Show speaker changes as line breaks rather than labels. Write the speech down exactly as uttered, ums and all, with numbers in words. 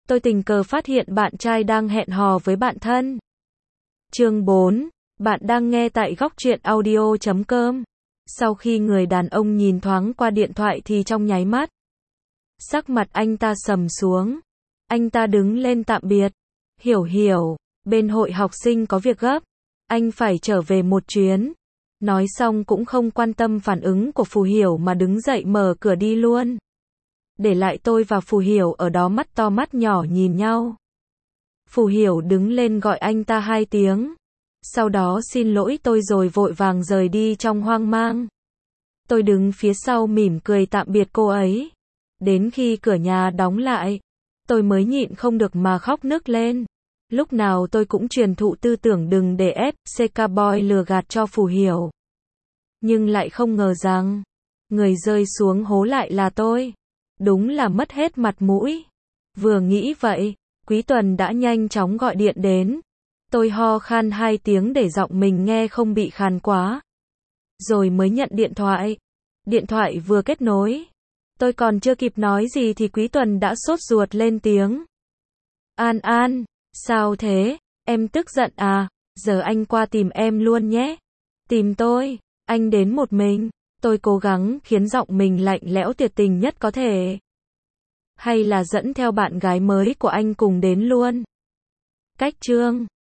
tôi tình cờ phát hiện bạn trai đang hẹn hò với bạn thân. Chương bốn. Bạn đang nghe tại góc truyện audio chấm com. Sau khi người đàn ông nhìn thoáng qua điện thoại thì trong nháy mắt, sắc mặt anh ta sầm xuống. Anh ta đứng lên tạm biệt. Hiểu hiểu, bên hội học sinh có việc gấp, anh phải trở về một chuyến. Nói xong cũng không quan tâm phản ứng của Phù Hiểu mà đứng dậy mở cửa đi luôn. Để lại tôi và Phù Hiểu ở đó mắt to mắt nhỏ nhìn nhau. Phù Hiểu đứng lên gọi anh ta hai tiếng. Sau đó xin lỗi tôi rồi vội vàng rời đi trong hoang mang. Tôi đứng phía sau mỉm cười tạm biệt cô ấy. Đến khi cửa nhà đóng lại, tôi mới nhịn không được mà khóc nức lên. Lúc nào tôi cũng truyền thụ tư tưởng đừng để ép xê ca Boy lừa gạt cho Phù Hiểu. Nhưng lại không ngờ rằng, người rơi xuống hố lại là tôi. Đúng là mất hết mặt mũi. Vừa nghĩ vậy, Quý Tuần đã nhanh chóng gọi điện đến. Tôi ho khan hai tiếng để giọng mình nghe không bị khàn quá. Rồi mới nhận điện thoại. Điện thoại vừa kết nối. Tôi còn chưa kịp nói gì thì Quý Tuần đã sốt ruột lên tiếng. An An, sao thế? Em tức giận à? Giờ anh qua tìm em luôn nhé. Tìm tôi? Anh đến một mình. Tôi cố gắng khiến giọng mình lạnh lẽo tuyệt tình nhất có thể. Hay là dẫn theo bạn gái mới của anh cùng đến luôn? Cách chương